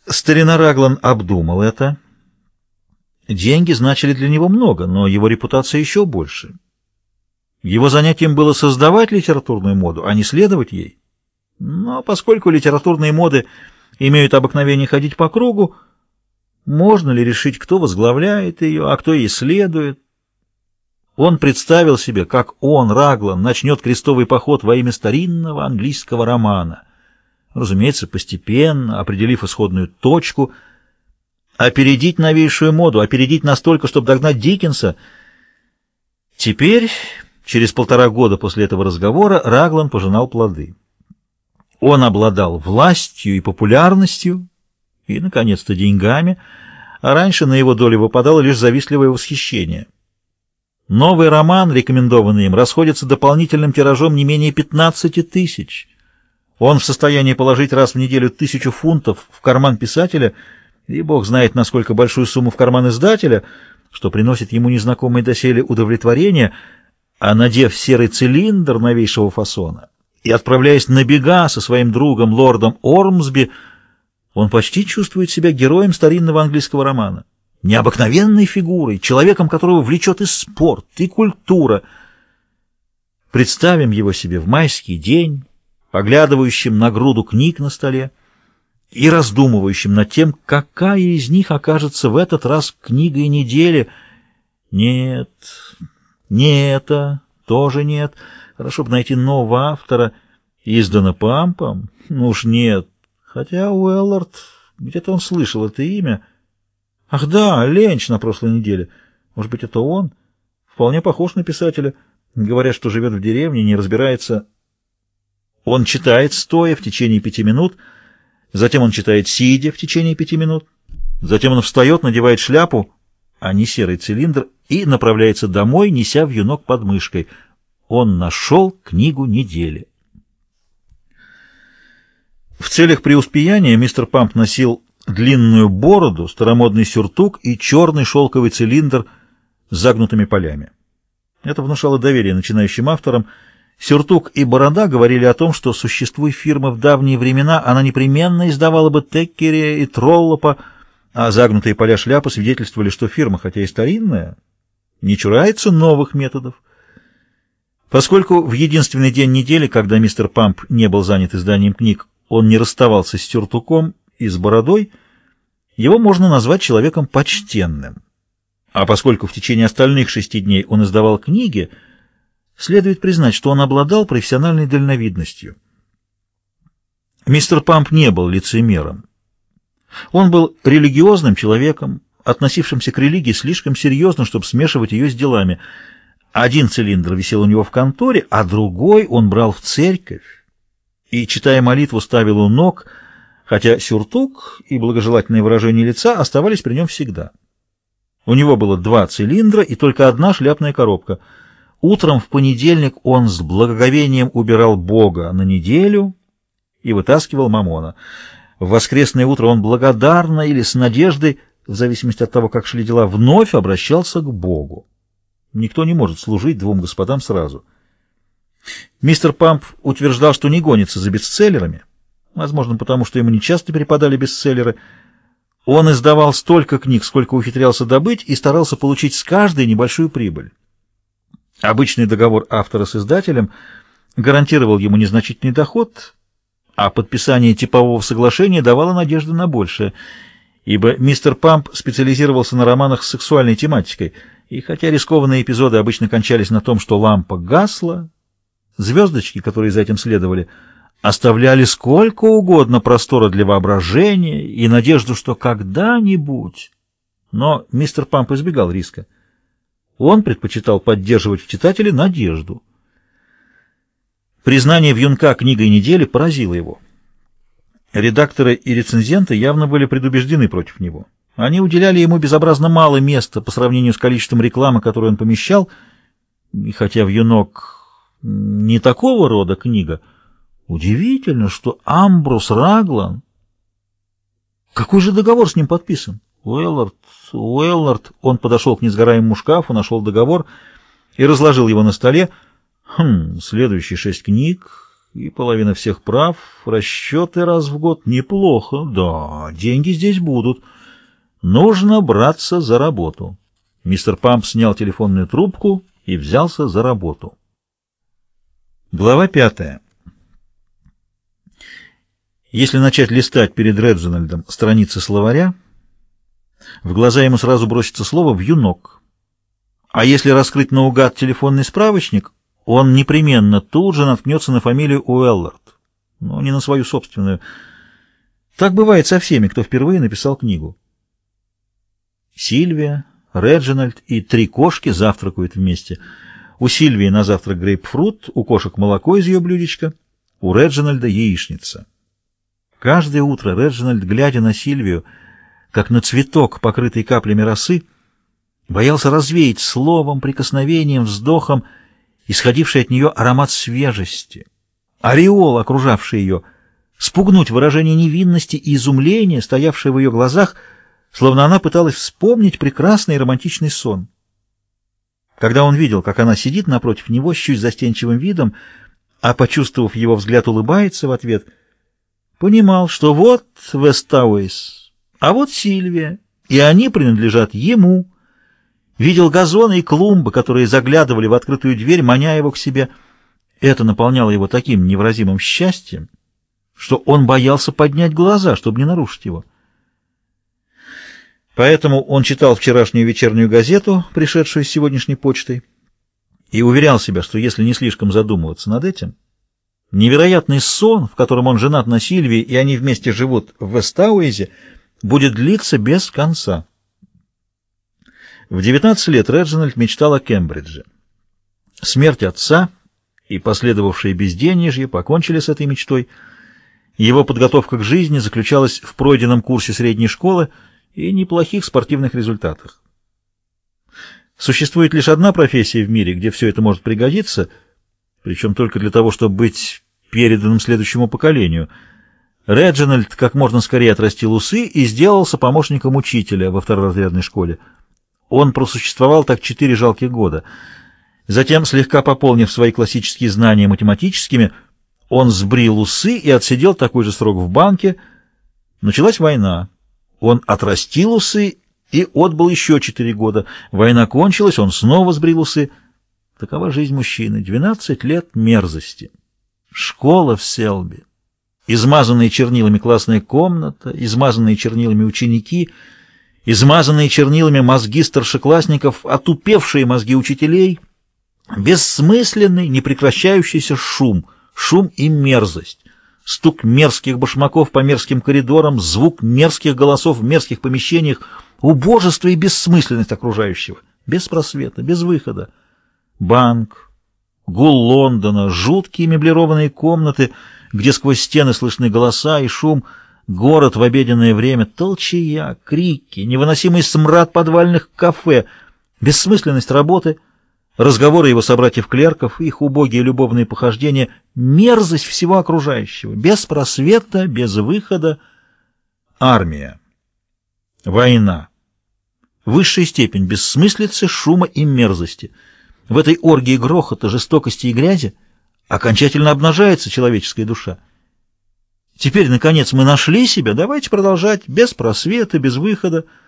Старина Раглан обдумал это. Деньги значили для него много, но его репутация еще больше. Его занятием было создавать литературную моду, а не следовать ей. Но поскольку литературные моды имеют обыкновение ходить по кругу, можно ли решить, кто возглавляет ее, а кто ей следует? Он представил себе, как он, Раглан, начнет крестовый поход во имя старинного английского романа. Разумеется, постепенно, определив исходную точку, опередить новейшую моду, опередить настолько, чтобы догнать Диккенса. Теперь, через 1,5 года после этого разговора, Раглан пожинал плоды. Он обладал властью и популярностью, и, наконец-то, деньгами, а раньше на его долю выпадало лишь завистливое восхищение. Новый роман, рекомендованный им, расходится дополнительным тиражом не менее 15 тысяч. Он в состоянии положить раз в неделю 1000 фунтов в карман писателя, и бог знает, насколько большую сумму в карман издателя, что приносит ему незнакомое доселе удовлетворение, а надев серый цилиндр новейшего фасона и отправляясь на бега со своим другом лордом Ормсби, он почти чувствует себя героем старинного английского романа, необыкновенной фигурой, человеком, которого влечет и спорт, и культура. Представим его себе в майский день, поглядывающим на груду книг на столе и раздумывающим над тем, какая из них окажется в этот раз книгой недели. Нет, не это, тоже нет. Хорошо бы найти нового автора. Издано Пампом? Ну уж нет. Хотя Уэллард, где-то он слышал это имя. Ах да, Ленч на прошлой неделе. Может быть, это он? Вполне похож на писателя. Говорят, что живет в деревне, не разбирается. Он читает стоя в течение 5 минут, затем он читает сидя в течение 5 минут, затем он встает, надевает шляпу, а не серый цилиндр, и направляется домой, неся вьюнок под мышкой. Он нашел книгу недели. В целях преуспеяния мистер Памп носил длинную бороду, старомодный сюртук и черный шелковый цилиндр с загнутыми полями. Это внушало доверие начинающим авторам. Сюртук и борода говорили о том, что, существуя фирма в давние времена, она непременно издавала бы Теккери и Троллопа, а загнутые поля шляпы свидетельствовали, что фирма, хотя и старинная, не чурается новых методов. Поскольку в единственный день недели, когда мистер Памп не был занят изданием книг, он не расставался с сюртуком и с бородой, его можно назвать человеком почтенным. А поскольку в течение остальных 6 дней он издавал книги, следует признать, что он обладал профессиональной дальновидностью. Мистер Памп не был лицемером. Он был религиозным человеком, относившимся к религии слишком серьезно, чтобы смешивать ее с делами. Один цилиндр висел у него в конторе, а другой он брал в церковь и, читая молитву, ставил у ног, хотя сюртук и благожелательное выражение лица оставались при нем всегда. У него было 2 цилиндра и только 1 шляпная коробка. Утром в понедельник он с благоговением убирал Бога на неделю и вытаскивал Мамона. В воскресное утро он благодарно или с надеждой, в зависимости от того, как шли дела, вновь обращался к Богу. Никто не может служить 2 господам сразу. Мистер Памп утверждал, что не гонится за бестселлерами, возможно, потому что ему нечасто перепадали бестселлеры. Он издавал столько книг, сколько ухитрялся добыть, и старался получить с каждой небольшую прибыль. Обычный договор автора с издателем гарантировал ему незначительный доход, а подписание типового соглашения давало надежду на большее, ибо мистер Памп специализировался на романах с сексуальной тематикой, и хотя рискованные эпизоды обычно кончались на том, что лампа гасла, звездочки, которые за этим следовали, оставляли сколько угодно простора для воображения и надежду, что когда-нибудь... Но мистер Памп избегал риска. Он предпочитал поддерживать в читателе надежду. Признание вьюнка книгой недели поразило его. Редакторы и рецензенты явно были предубеждены против него. Они уделяли ему безобразно мало места по сравнению с количеством рекламы, которую он помещал, и хотя вьюнок не такого рода книга, удивительно, что Амброс Раглан... Какой же договор с ним подписан? Уэллард, он подошел к несгораемому шкафу, нашел договор и разложил его на столе. Следующие 6 книг и половина всех прав, расчеты раз в год. Неплохо, да, деньги здесь будут. Нужно браться за работу. Мистер Памп снял телефонную трубку и взялся за работу. Глава 5. Если начать листать перед Реджинальдом страницы словаря, в глаза ему сразу бросится слово «вьюнок». А если раскрыть наугад телефонный справочник, он непременно тут же наткнется на фамилию Уэллард, но не на свою собственную. Так бывает со всеми, кто впервые написал книгу. Сильвия, Реджинальд и 3 кошки завтракают вместе. У Сильвии на завтрак грейпфрут, у кошек молоко из ее блюдечка, у Реджинальда яичница. Каждое утро Реджинальд, глядя на Сильвию, как на цветок, покрытый каплями росы, боялся развеять словом, прикосновением, вздохом исходивший от нее аромат свежести, ореол, окружавший ее, спугнуть выражение невинности и изумления, стоявшее в ее глазах, словно она пыталась вспомнить прекрасный и романтичный сон. Когда он видел, как она сидит напротив него с чуть застенчивым видом, а, почувствовав его взгляд, улыбается в ответ, понимал, что вот Вестауэйс, а вот Сильвия, и они принадлежат ему. Видел газоны и клумбы, которые заглядывали в открытую дверь, маня его к себе. Это наполняло его таким невыразимым счастьем, что он боялся поднять глаза, чтобы не нарушить его. Поэтому он читал вчерашнюю вечернюю газету, пришедшую с сегодняшней почтой, и уверял себя, что если не слишком задумываться над этим, невероятный сон, в котором он женат на Сильвии, и они вместе живут в Вестауэйзе, будет длиться без конца. В 19 лет Реджинальд мечтал о Кембридже. Смерть отца и последовавшие безденежье покончили с этой мечтой. Его подготовка к жизни заключалась в пройденном курсе средней школы и неплохих спортивных результатах. Существует лишь одна профессия в мире, где все это может пригодиться, причем только для того, чтобы быть переданным следующему поколению. Реджинальд как можно скорее отрастил усы и сделался помощником учителя во второразрядной школе. Он просуществовал так 4 жалких года. Затем, слегка пополнив свои классические знания математическими, он сбрил усы и отсидел такой же срок в банке. Началась война. Он отрастил усы и отбыл еще 4 года. Война кончилась, он снова сбрил усы. Такова жизнь мужчины. 12 лет мерзости. Школа в Селби. Измазанные чернилами классная комната, измазанные чернилами ученики, измазанные чернилами мозги старшеклассников, отупевшие мозги учителей, бессмысленный, непрекращающийся шум и мерзость, стук мерзких башмаков по мерзким коридорам, звук мерзких голосов в мерзких помещениях, убожество и бессмысленность окружающего, без просвета, без выхода. Банк, гул Лондона, жуткие меблированные комнаты, где сквозь стены слышны голоса и шум, город в обеденное время, толчая, крики, невыносимый смрад подвальных кафе, бессмысленность работы, разговоры его собратьев-клерков, их убогие любовные похождения, мерзость всего окружающего, без просвета, без выхода. Армия. Война. Высшая степень бессмыслицы, шума и мерзости. В этой оргии грохота, жестокости и грязи окончательно обнажается человеческая душа. Теперь, наконец, мы нашли себя, давайте продолжать, без просвета, без выхода.